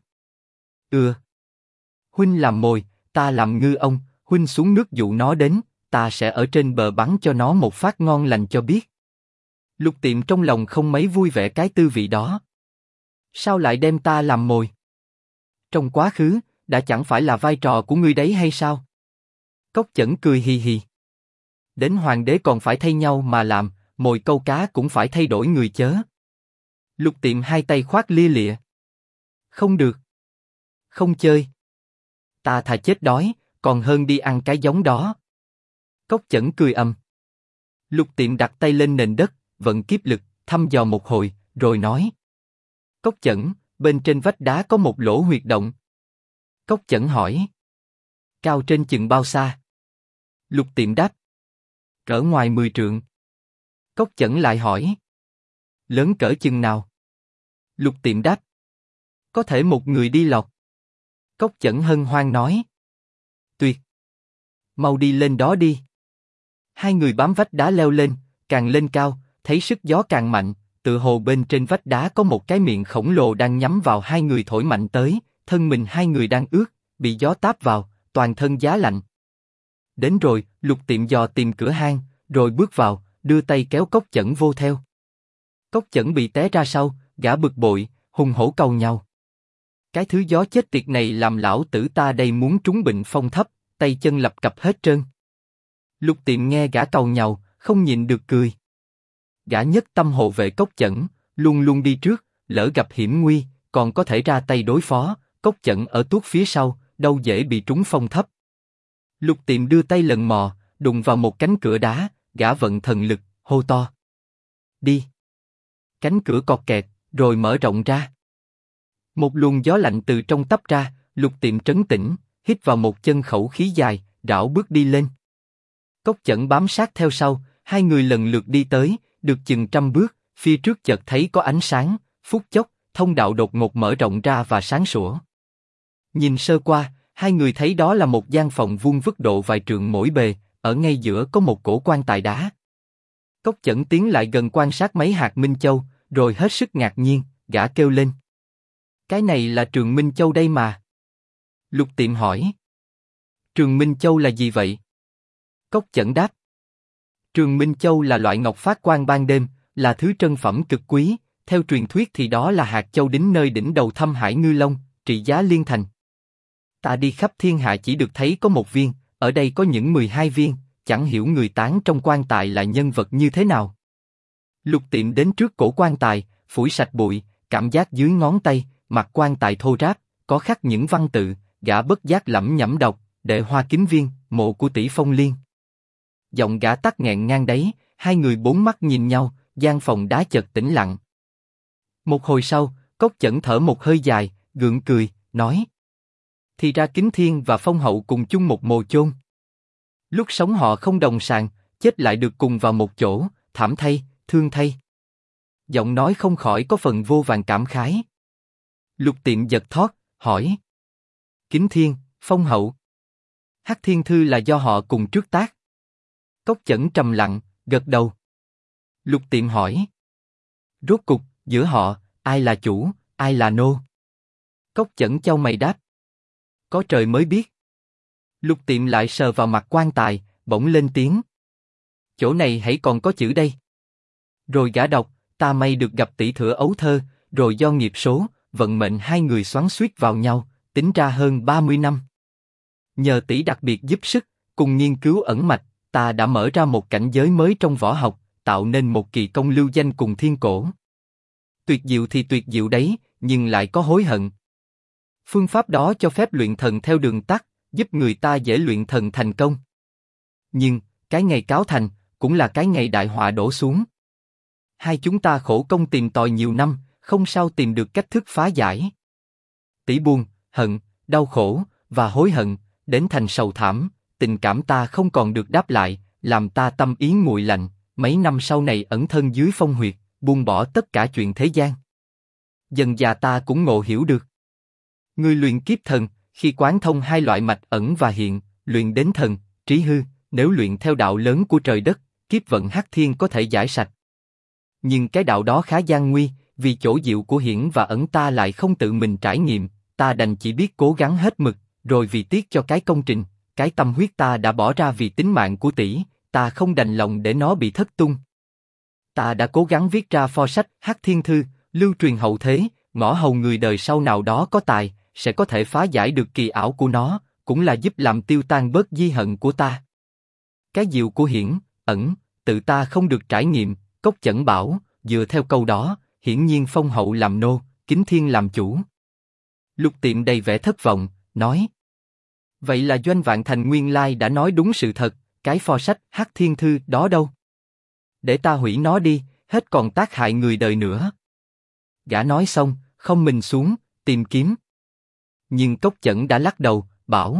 huynh làm mồi, ta làm ngư ông, huynh xuống nước dụ nó đến, ta sẽ ở trên bờ bắn cho nó một phát ngon lành cho biết. Lục Tiệm trong lòng không mấy vui vẻ cái tư vị đó. Sao lại đem ta làm mồi? Trong quá khứ, đã chẳng phải là vai trò của ngươi đấy hay sao? Cốc Chẩn cười hì hì: đến hoàng đế còn phải thay nhau mà làm, mồi câu cá cũng phải thay đổi người chớ. Lục Tiệm hai tay khoác lia lịa: không được, không chơi. Ta thà chết đói, còn hơn đi ăn cái giống đó. Cốc Chẩn cười ầm. Lục Tiệm đặt tay lên nền đất, vận kiếp lực, thăm dò một hồi, rồi nói: Cốc Chẩn, bên trên vách đá có một lỗ huyệt động. Cốc Chẩn hỏi: cao trên chừng bao xa? Lục Tiệm đáp: cỡ ngoài 10 trượng. Cốc Chẩn lại hỏi: lớn cỡ chừng nào? Lục Tiệm đáp: có thể một người đi lọt. Cốc Chẩn hân hoan nói: tuyệt, mau đi lên đó đi. Hai người bám vách đá leo lên, càng lên cao, thấy sức gió càng mạnh, tựa hồ bên trên vách đá có một cái miệng khổng lồ đang nhắm vào hai người thổi mạnh tới, thân mình hai người đang ướt, bị gió táp vào, toàn thân giá lạnh. Đến rồi, Lục Tiệm dò tìm cửa hang, rồi bước vào, đưa tay kéo Cốc Chẩn vô theo. Cốc Chẩn bị té ra sau, gã bực bội, hùng hổ cầu nhau. Cái thứ gió chết tiệt này làm lão tử ta đây muốn trúng bệnh phong thấp, tay chân lập cập hết trơn. Lục Tiệm nghe gã cầu nhau, không nhịn được cười. Gã nhất tâm hộ vệ Cốc Chẩn, luôn luôn đi trước, lỡ gặp hiểm nguy, còn có thể ra tay đối phó. Cốc Chẩn ở tuốt phía sau, đâu dễ bị trúng phong thấp. Lục Tiệm đưa tay lần mò, đụng vào một cánh cửa đá, gã vận thần lực, hô to: đi! Cánh cửa cọt kẹt, rồi mở rộng ra. Một luồng gió lạnh từ trong tấp ra, Lục Tiệm trấn tĩnh, hít vào một chân khẩu khí dài, rảo bước đi lên. Cốc Chẩn bám sát theo sau, hai người lần lượt đi tới, được chừng 100 bước, phía trước chợt thấy có ánh sáng, phút chốc, thông đạo đột ngột mở rộng ra và sáng sủa. Nhìn sơ qua, hai người thấy đó là một gian phòng vuông vức độ vài trượng mỗi bề, ở ngay giữa có một cổ quan tài đá. Cốc Chẩn tiến lại gần quan sát mấy hạt minh châu, rồi hết sức ngạc nhiên, gã kêu lên. Cái này là Trường Minh Châu đây mà. Lục Tiệm hỏi. Trường Minh Châu là gì vậy? Cốc Chẩn đáp. Trường Minh Châu là loại ngọc phát quang ban đêm, là thứ trân phẩm cực quý, theo truyền thuyết thì đó là hạt châu đính nơi đỉnh đầu Thâm Hải Ngư Long, trị giá liên thành. Ta đi khắp thiên hạ chỉ được thấy có một viên, ở đây có những 12 viên, chẳng hiểu người táng trong quan tài là nhân vật như thế nào. Lục Tiệm đến trước cổ quan tài, phủi sạch bụi, cảm giác dưới ngón tay, mặt quan tài thô ráp, có khắc những văn tự, gã bất giác lẩm nhẩm đọc, Đệ Hoa Kính Viên, mộ của tỷ Phong Liên. Giọng gã tắc nghẹn ngang đấy, hai người bốn mắt nhìn nhau, gian phòng đá chợt tĩnh lặng. Một hồi sau, Cốc Chẩn thở một hơi dài, gượng cười, nói. Thì ra Kính Thiên và Phong Hậu cùng chung một mồ chôn. Lúc sống họ không đồng sàng, chết lại được cùng vào một chỗ, thảm thay, thương thay. Giọng nói không khỏi có phần vô vàn cảm khái. Lục Tiệm giật thót, hỏi. Kính Thiên, Phong Hậu. Hắc Thiên Thư là do họ cùng trước tác. Cốc Chẩn trầm lặng, gật đầu. Lục Tiệm hỏi. Rốt cục, giữa họ, ai là chủ, ai là nô? Cốc Chẩn chau mày đáp. Có trời mới biết. Lục Tiệm lại sờ vào mặt quan tài, bỗng lên tiếng. Chỗ này hãy còn có chữ đây. Rồi gã đọc, ta may được gặp tỷ Thửa ấu thơ, rồi do nghiệp số, vận mệnh hai người xoắn xuýt vào nhau, tính ra hơn 30 năm. Nhờ tỷ đặc biệt giúp sức, cùng nghiên cứu ẩn mạch, ta đã mở ra một cảnh giới mới trong võ học, tạo nên một kỳ công lưu danh cùng thiên cổ. Tuyệt diệu thì tuyệt diệu đấy, nhưng lại có hối hận. Phương pháp đó cho phép luyện thần theo đường tắt, giúp người ta dễ luyện thần thành công. Nhưng, cái ngày cáo thành, cũng là cái ngày đại họa đổ xuống. Hai chúng ta khổ công tìm tòi nhiều năm, không sao tìm được cách thức phá giải. Tỷ buồn, hận, đau khổ, và hối hận, đến thành sầu thảm, tình cảm ta không còn được đáp lại, làm ta tâm ý nguội lạnh, mấy năm sau này ẩn thân dưới phong huyệt, buông bỏ tất cả chuyện thế gian. Dần dà ta cũng ngộ hiểu được. Người luyện kiếp thần, khi quán thông hai loại mạch ẩn và hiện, luyện đến thần, trí hư, nếu luyện theo đạo lớn của trời đất, kiếp vận hắc thiên có thể giải sạch. Nhưng cái đạo đó khá gian nguy, vì chỗ diệu của hiển và ẩn ta lại không tự mình trải nghiệm, ta đành chỉ biết cố gắng hết mực, rồi vì tiếc cho cái công trình, cái tâm huyết ta đã bỏ ra vì tính mạng của tỷ, ta không đành lòng để nó bị thất tung. Ta đã cố gắng viết ra pho sách Hắc Thiên Thư, lưu truyền hậu thế, ngõ hầu người đời sau nào đó có tài, sẽ có thể phá giải được kỳ ảo của nó, cũng là giúp làm tiêu tan bớt di hận của ta. Cái diệu của hiển, ẩn, tự ta không được trải nghiệm, Cốc Chẩn bảo, dựa theo câu đó, hiển nhiên Phong Hậu làm nô, Kính Thiên làm chủ. Lục Tiệm đầy vẻ thất vọng, nói. Vậy là Doanh Vạn Thành nguyên lai đã nói đúng sự thật, cái pho sách Hắc Thiên Thư đó đâu? Để ta hủy nó đi, hết còn tác hại người đời nữa. Gã nói xong, không mình xuống, tìm kiếm. Nhưng Cốc Chẩn đã lắc đầu, bảo.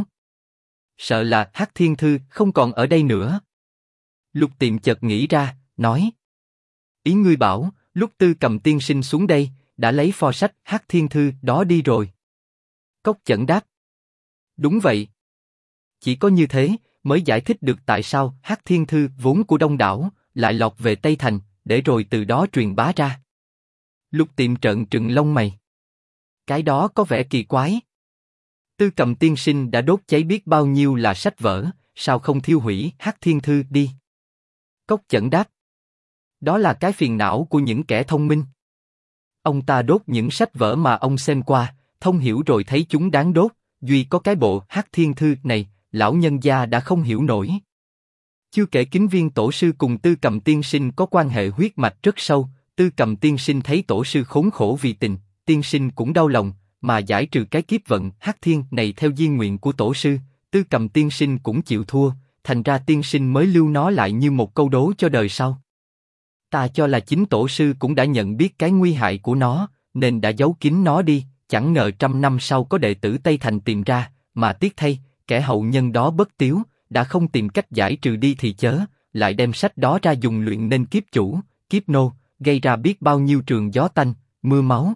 Sợ là Hắc Thiên Thư không còn ở đây nữa. Lục Tiệm chợt nghĩ ra, nói. Ý ngươi bảo, lúc Tư Cầm tiên sinh xuống đây, đã lấy pho sách Hắc Thiên Thư đó đi rồi. Cốc Chẩn đáp. Đúng vậy. Chỉ có như thế, mới giải thích được tại sao Hắc Thiên Thư vốn của Đông Đảo, lại lọt về Tây Thành, để rồi từ đó truyền bá ra. Lục Tiệm trợn trừng lông mày. Cái đó có vẻ kỳ quái. Tư Cầm tiên sinh đã đốt cháy biết bao nhiêu là sách vở, sao không thiêu hủy Hắc Thiên Thư đi? Cốc Chẩn đáp. Đó là cái phiền não của những kẻ thông minh. Ông ta đốt những sách vở mà ông xem qua, thông hiểu rồi thấy chúng đáng đốt, duy có cái bộ Hắc Thiên Thư này, lão nhân gia đã không hiểu nổi. Chưa kể Kính Viên tổ sư cùng Tư Cầm tiên sinh có quan hệ huyết mạch rất sâu, Tư Cầm tiên sinh thấy tổ sư khốn khổ vì tình, tiên sinh cũng đau lòng, mà giải trừ cái kiếp vận Hắc Thiên này theo di nguyện của tổ sư, Tư Cầm tiên sinh cũng chịu thua, thành ra tiên sinh mới lưu nó lại như một câu đố cho đời sau. Ta cho là chính tổ sư cũng đã nhận biết cái nguy hại của nó, nên đã giấu kín nó đi, chẳng ngờ 100 năm sau có đệ tử Tây Thành tìm ra, mà tiếc thay, kẻ hậu nhân đó bất tiếu, đã không tìm cách giải trừ đi thì chớ, lại đem sách đó ra dùng luyện nên kiếp chủ, kiếp nô, gây ra biết bao nhiêu trường gió tanh, mưa máu.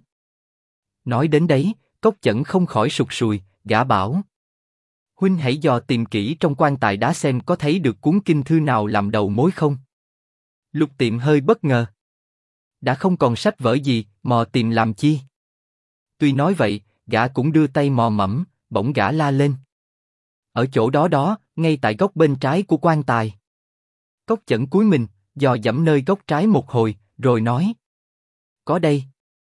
Nói đến đấy, Cốc Chẩn không khỏi sụt sùi, gã bảo: huynh hãy dò tìm kỹ trong quan tài đá xem có thấy được cuốn kinh thư nào làm đầu mối không. Lục Tiệm hơi bất ngờ. Đã không còn sách vở gì, mò tìm làm chi? Tuy nói vậy, gã cũng đưa tay mò mẫm, bỗng gã la lên: ở chỗ đó đó, ngay tại góc bên trái của quan tài. Cốc Chẩn cúi mình, dò dẫm nơi góc trái một hồi, rồi nói: có đây.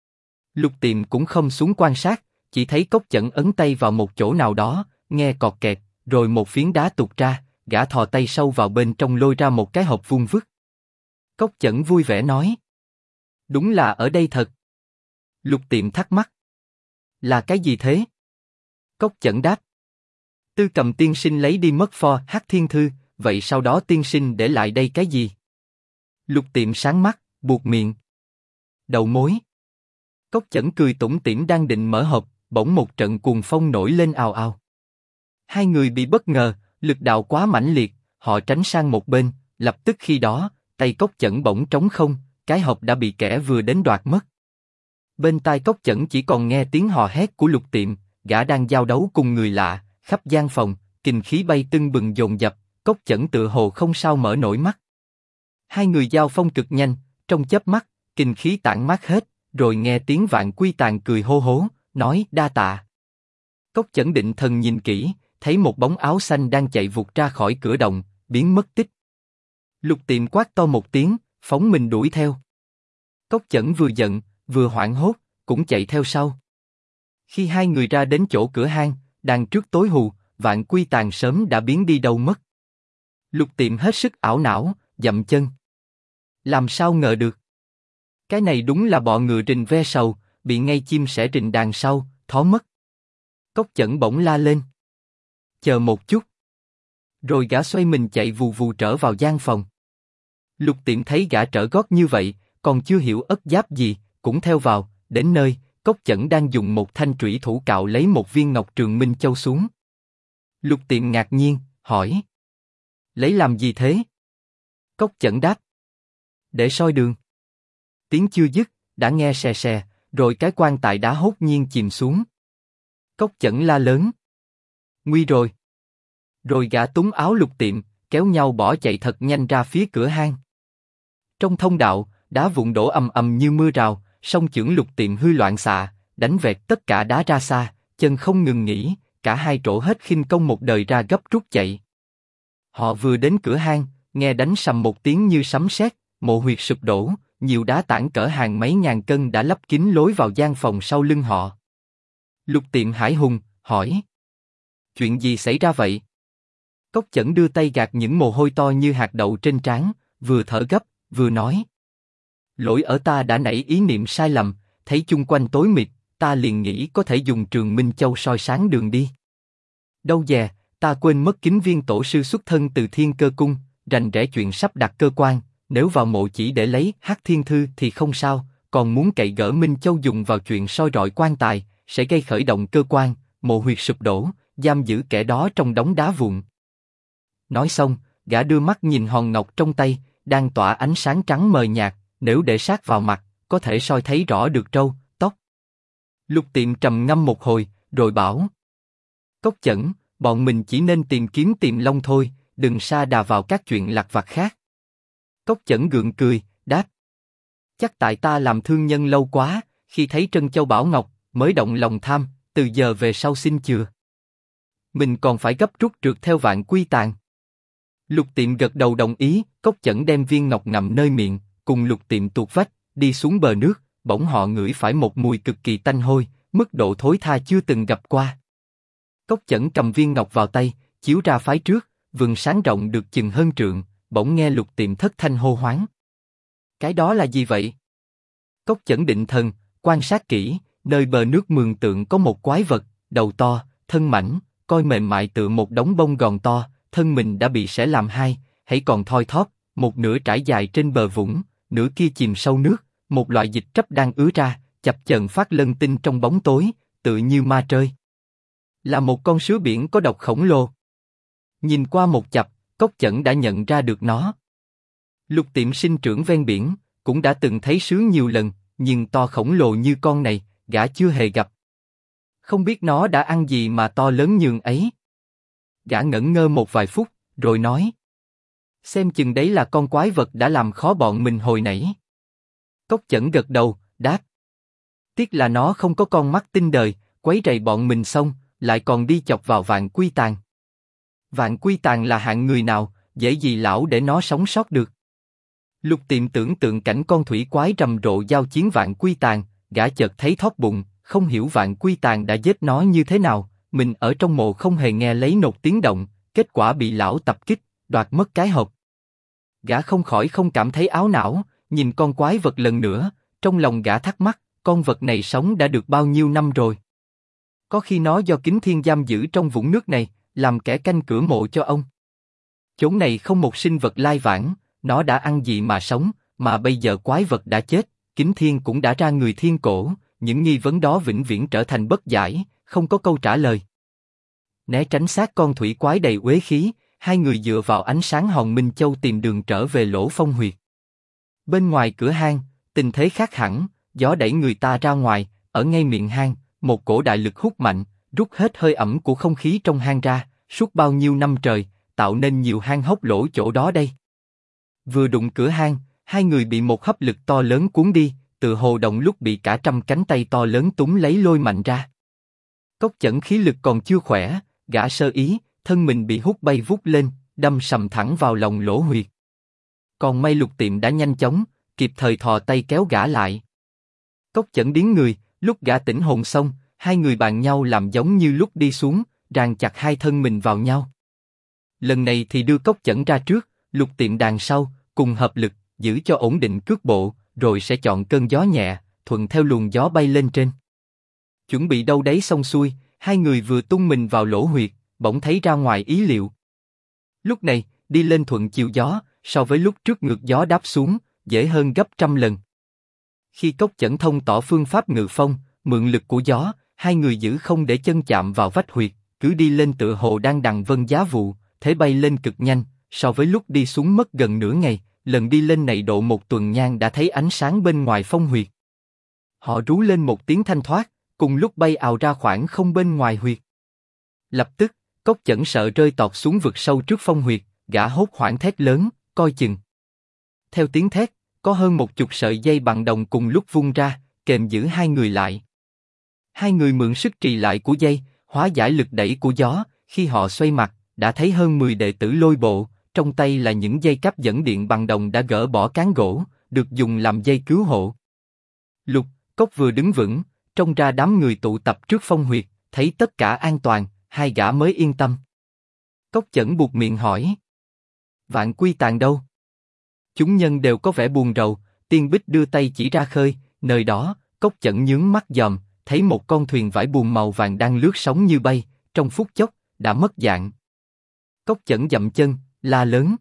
Lục Tiệm cũng không xuống quan sát, chỉ thấy Cốc Chẩn ấn tay vào một chỗ nào đó, nghe cọt kẹt, rồi một phiến đá tuột ra, gã thò tay sâu vào bên trong lôi ra một cái hộp vuông vức. Cốc Chẩn vui vẻ nói: đúng là ở đây thật. Lục Tiệm thắc mắc: là cái gì thế? Cốc Chẩn đáp: Tư Cầm tiên sinh lấy đi mất pho Hắc Thiên Thư, vậy sau đó tiên sinh để lại đây cái gì? Lục Tiệm sáng mắt, buột miệng: đầu mối. Cốc Chẩn cười tủm tỉm đang định mở hộp, bỗng một trận cuồng phong nổi lên ào ào. Hai người bị bất ngờ, lực đạo quá mãnh liệt, họ tránh sang một bên, lập tức khi đó, tay Cốc Chẩn bỗng trống không, cái hộp đã bị kẻ vừa đến đoạt mất. Bên tai Cốc Chẩn chỉ còn nghe tiếng hò hét của Lục Tiệm, gã đang giao đấu cùng người lạ, khắp gian phòng, kình khí bay tưng bừng dồn dập, Cốc Chẩn tựa hồ không sao mở nổi mắt. Hai người giao phong cực nhanh, trong chớp mắt, kình khí tản mát hết, rồi nghe tiếng Vạn Quy Tàn cười hô hố, nói đa tạ. Cốc Chẩn định thần nhìn kỹ, thấy một bóng áo xanh đang chạy vụt ra khỏi cửa động, biến mất tích. Lục Tiệm quát to một tiếng, phóng mình đuổi theo. Cốc Chẩn vừa giận, vừa hoảng hốt, cũng chạy theo sau. Khi hai người ra đến chỗ cửa hang, đằng trước tối hù, Vạn Quy Tàn sớm đã biến đi đâu mất. Lục Tiệm hết sức ảo não, dậm chân. Làm sao ngờ được? Cái này đúng là bọ ngựa rình ve sầu, bị ngay chim sẻ rình đằng sau, thó mất. Cốc Chẩn bỗng la lên: chờ một chút. Rồi gã xoay mình chạy vù vù trở vào gian phòng. Lục Tiệm thấy gã trở gót như vậy, còn chưa hiểu ất giáp gì, cũng theo vào, đến nơi, Cốc Chẩn đang dùng một thanh trủy thủ cạo lấy một viên ngọc trường minh châu xuống. Lục Tiệm ngạc nhiên, hỏi: lấy làm gì thế? Cốc Chẩn đáp: để soi đường. Tiếng chưa dứt, đã nghe xè xè, rồi cái quan tài đá hốt nhiên chìm xuống. Cốc Chẩn la lớn: nguy rồi! Rồi gã túm áo Lục Tiệm, kéo nhau bỏ chạy thật nhanh ra phía cửa hang. Trong thông đạo, đá vụn đổ ầm ầm như mưa rào, song chưởng Lục Tiệm hư loạn xạ, đánh vẹt tất cả đá ra xa, chân không ngừng nghỉ, cả hai trổ hết khinh công một đời ra gấp rút chạy. Họ vừa đến cửa hang, nghe đánh sầm một tiếng như sấm sét, mộ huyệt sụp đổ, nhiều đá tảng cỡ hàng mấy ngàn cân đã lấp kín lối vào gian phòng sau lưng họ. Lục Tiệm hãi hùng, hỏi: chuyện gì xảy ra vậy? Cốc Chẩn đưa tay gạt những mồ hôi to như hạt đậu trên trán, vừa thở gấp, vừa nói: lỗi ở ta đã nảy ý niệm sai lầm, thấy chung quanh tối mịt, ta liền nghĩ có thể dùng Trường Minh Châu soi sáng đường đi. Đâu dè, ta quên mất Kính Viên tổ sư xuất thân từ Thiên Cơ Cung, rành rẽ chuyện sắp đặt cơ quan, nếu vào mộ chỉ để lấy Hắc Thiên Thư thì không sao, còn muốn cậy gỡ Minh Châu dùng vào chuyện soi rọi quan tài, sẽ gây khởi động cơ quan, mộ huyệt sụp đổ, giam giữ kẻ đó trong đống đá vụn. Nói xong, gã đưa mắt nhìn hòn ngọc trong tay, đang tỏa ánh sáng trắng mờ nhạt, nếu để sát vào mặt, có thể soi thấy rõ được râu, tóc. Lục Tiệm trầm ngâm một hồi, rồi bảo: Cốc Chẩn, bọn mình chỉ nên tìm kiếm Tiềm Long thôi, đừng sa đà vào các chuyện lặt vặt khác. Cốc Chẩn gượng cười, đáp: chắc tại ta làm thương nhân lâu quá, khi thấy Trân Châu Bảo Ngọc, mới động lòng tham, từ giờ về sau xin chừa. Mình còn phải gấp rút trượt theo Vạn Quy Tàn. Lục Tiệm gật đầu đồng ý, Cốc Chẩn đem viên ngọc ngậm nơi miệng, cùng Lục Tiệm tuột vách, đi xuống bờ nước, bỗng họ ngửi phải một mùi cực kỳ tanh hôi, mức độ thối tha chưa từng gặp qua. Cốc Chẩn cầm viên ngọc vào tay, chiếu ra phái trước, vườn sáng rộng được chừng hơn trượng, bỗng nghe Lục Tiệm thất thanh hô hoáng. Cái đó là gì vậy? Cốc Chẩn định thần, quan sát kỹ, nơi bờ nước mường tượng có một quái vật, đầu to, thân mảnh, coi mềm mại tựa một đống bông gòn to, thân mình đã bị xẻ làm hai, hãy còn thoi thóp, một nửa trải dài trên bờ vũng, nửa kia chìm sâu nước, một loại dịch trấp đang ứa ra, chập chờn phát lân tinh trong bóng tối, tự như ma trơi. Là một con sứa biển có độc khổng lồ. Nhìn qua một chập, Cốc Chẩn đã nhận ra được nó. Lục Tiệm sinh trưởng ven biển, cũng đã từng thấy sứa nhiều lần, nhưng to khổng lồ như con này, gã chưa hề gặp. Không biết nó đã ăn gì mà to lớn nhường ấy. Gã ngẩn ngơ một vài phút, rồi nói: xem chừng đấy là con quái vật đã làm khó bọn mình hồi nãy. Cốc Chẩn gật đầu, đáp: tiếc là nó không có con mắt tinh đời, quấy rầy bọn mình xong, lại còn đi chọc vào Vạn Quy Tàng. Vạn Quy Tàng là hạng người nào, dễ gì lão để nó sống sót được. Lục Tiệm tưởng tượng cảnh con thủy quái rầm rộ giao chiến Vạn Quy Tàng, gã chợt thấy thót bụng, không hiểu Vạn Quy Tàng đã giết nó như thế nào. Mình ở trong mộ không hề nghe lấy một tiếng động, kết quả bị lão tập kích, đoạt mất cái hộp. Gã không khỏi không cảm thấy áo não, nhìn con quái vật lần nữa, trong lòng gã thắc mắc, con vật này sống đã được bao nhiêu năm rồi? Có khi nó do Kính Thiên giam giữ trong vũng nước này, làm kẻ canh cửa mộ cho ông. Chốn này không một sinh vật lai vãng, nó đã ăn gì mà sống, mà bây giờ quái vật đã chết, Kính Thiên cũng đã ra người thiên cổ, những nghi vấn đó vĩnh viễn trở thành bất giải, không có câu trả lời. Né tránh xác con thủy quái đầy uế khí, hai người dựa vào ánh sáng hòn minh châu tìm đường trở về lỗ phong huyệt. Bên ngoài cửa hang, tình thế khác hẳn, gió đẩy người ta ra ngoài, ở ngay miệng hang, một cổ đại lực hút mạnh, rút hết hơi ẩm của không khí trong hang ra, suốt bao nhiêu năm trời, tạo nên nhiều hang hốc lỗ chỗ đó đây. Vừa đụng cửa hang, hai người bị một hấp lực to lớn cuốn đi, tự hồ động lúc bị cả trăm cánh tay to lớn túm lấy lôi mạnh ra. Cốc Chẩn khí lực còn chưa khỏe, gã sơ ý, thân mình bị hút bay vút lên, đâm sầm thẳng vào lòng lỗ huyệt. Còn may Lục Tiệm đã nhanh chóng, kịp thời thò tay kéo gã lại. Cốc Chẩn điếng người, lúc gã tỉnh hồn xong, hai người bàn nhau làm giống như lúc đi xuống, ràng chặt hai thân mình vào nhau. Lần này thì đưa Cốc Chẩn ra trước, Lục Tiệm đằng sau, cùng hợp lực, giữ cho ổn định cước bộ, rồi sẽ chọn cơn gió nhẹ, thuận theo luồng gió bay lên trên. Chuẩn bị đâu đấy xong xuôi, hai người vừa tung mình vào lỗ huyệt, bỗng thấy ra ngoài ý liệu. Lúc này, đi lên thuận chiều gió, so với lúc trước ngược gió đáp xuống, dễ hơn gấp trăm lần. Khi Cốc Chẩn thông tỏ phương pháp ngự phong, mượn lực của gió, hai người giữ không để chân chạm vào vách huyệt, cứ đi lên tựa hồ đang đằng vân giá vụ, thế bay lên cực nhanh, so với lúc đi xuống mất gần nửa ngày, lần đi lên này độ một tuần nhang đã thấy ánh sáng bên ngoài phong huyệt. Họ rú lên một tiếng thanh thoát, cùng lúc bay ào ra khoảng không bên ngoài huyệt. Lập tức, Cốc Chẩn sợ rơi tọt xuống vực sâu trước phong huyệt, gã hốt hoảng thét lớn, coi chừng. Theo tiếng thét, có hơn 10 sợi dây bằng đồng cùng lúc vung ra, kềm giữ hai người lại. Hai người mượn sức trì lại của dây, hóa giải lực đẩy của gió, khi họ xoay mặt, đã thấy hơn 10 đệ tử lôi bộ, trong tay là những dây cáp dẫn điện bằng đồng đã gỡ bỏ cán gỗ, được dùng làm dây cứu hộ. Lục, Cốc vừa đứng vững, trông ra đám người tụ tập trước phong huyệt, thấy tất cả an toàn, hai gã mới yên tâm. Cốc Chẩn buột miệng hỏi: Vạn Quy Tàng đâu? Chúng nhân đều có vẻ buồn rầu, Tiên Bích đưa tay chỉ ra khơi, nơi đó, Cốc Chẩn nhướng mắt dòm, thấy một con thuyền vải buồm màu vàng đang lướt sóng như bay, trong phút chốc, đã mất dạng. Cốc Chẩn dậm chân, la lớn: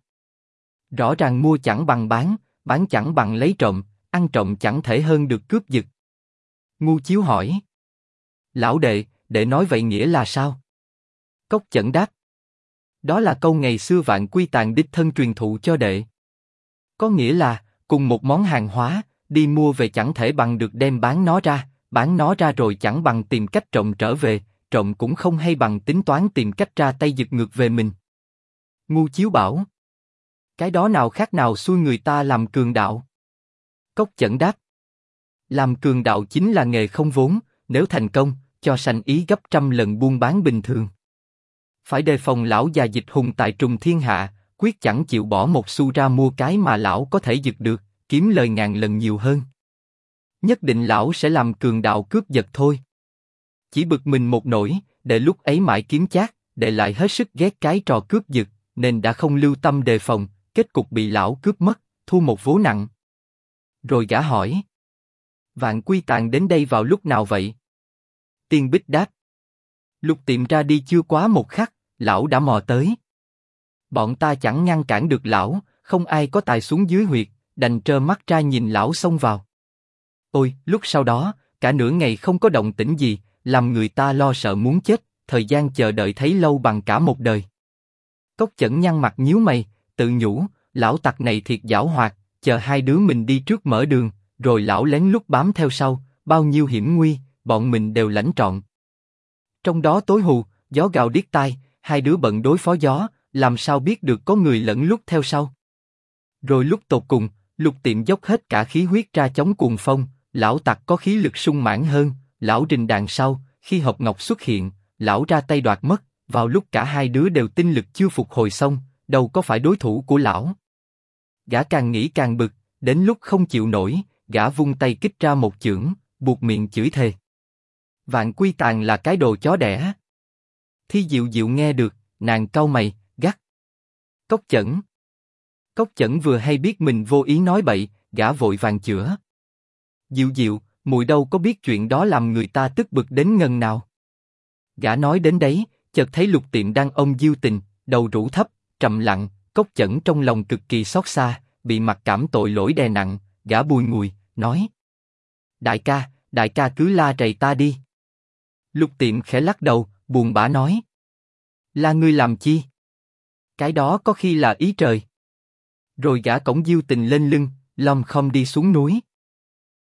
rõ ràng mua chẳng bằng bán chẳng bằng lấy trộm, ăn trộm chẳng thể hơn được cướp giật. Ngu Chiếu hỏi: lão đệ nói vậy nghĩa là sao? Cốc Chẩn đáp: đó là câu ngày xưa Vạn Quy Tàng đích thân truyền thụ cho đệ. Có nghĩa là, cùng một món hàng hóa, đi mua về chẳng thể bằng được đem bán nó ra rồi chẳng bằng tìm cách trộm trở về, trộm cũng không hay bằng tính toán tìm cách ra tay giật ngược về mình. Ngu Chiếu bảo: cái đó nào khác nào xui người ta làm cường đạo. Cốc Chẩn đáp: làm cường đạo chính là nghề không vốn, nếu thành công, cho sanh ý gấp trăm lần buôn bán bình thường. Phải đề phòng lão già dịch hùng tại trùng thiên hạ, quyết chẳng chịu bỏ một xu ra mua cái mà lão có thể giật được, kiếm lời ngàn lần nhiều hơn. Nhất định lão sẽ làm cường đạo cướp giật thôi. Chỉ bực mình một nỗi, để lúc ấy mãi kiếm chác, để lại hết sức ghét cái trò cướp giật, nên đã không lưu tâm đề phòng, kết cục bị lão cướp mất, thua một vố nặng. Rồi gã hỏi: Vạn Quy Tàng đến đây vào lúc nào vậy? Tiên Bích đáp: Lục Tiệm ra đi chưa quá một khắc, lão đã mò tới. Bọn ta chẳng ngăn cản được lão, không ai có tài xuống dưới huyệt, đành trơ mắt ra nhìn lão xông vào. Ôi, lúc sau đó, cả nửa ngày không có động tĩnh gì, làm người ta lo sợ muốn chết, thời gian chờ đợi thấy lâu bằng cả một đời. Cốc Chẩn nhăn mặt nhíu mày, tự nhủ, lão tặc này thiệt giảo hoạt, chờ hai đứa mình đi trước mở đường, rồi lão lén lút bám theo sau, bao nhiêu hiểm nguy, bọn mình đều lãnh trọn. Trong đó tối hù, gió gào điếc tai, hai đứa bận đối phó gió, làm sao biết được có người lẫn lút theo sau. Rồi lúc tột cùng, Lục Tiệm dốc hết cả khí huyết ra chống cuồng phong, lão tặc có khí lực sung mãn hơn, lão rình đằng sau, khi hộp ngọc xuất hiện, lão ra tay đoạt mất, vào lúc cả hai đứa đều tinh lực chưa phục hồi xong, đâu có phải đối thủ của lão. Gã càng nghĩ càng bực, đến lúc không chịu nổi, gã vung tay kích ra một chưởng, buộc miệng chửi thề. Vạn Quy Tàn là cái đồ chó đẻ. Thi Diệu Diệu nghe được, nàng cau mày, gắt. Cốc Chẩn. Cốc Chẩn vừa hay biết mình vô ý nói bậy, gã vội vàng chữa. Diệu Diệu, muội đâu có biết chuyện đó làm người ta tức bực đến ngần nào. Gã nói đến đấy, chợt thấy Lục Tiệm đang ôm Diêu Tình, đầu rũ thấp, trầm lặng. Cốc Chẩn trong lòng cực kỳ xót xa, bị mặc cảm tội lỗi đè nặng, gã bùi ngùi, nói: đại ca cứ la rầy ta đi. Lục Tiệm khẽ lắc đầu, buồn bã nói: La ngươi làm chi? Cái đó có khi là ý trời. Rồi gã cõng Diêu Tình lên lưng, lom khom đi xuống núi.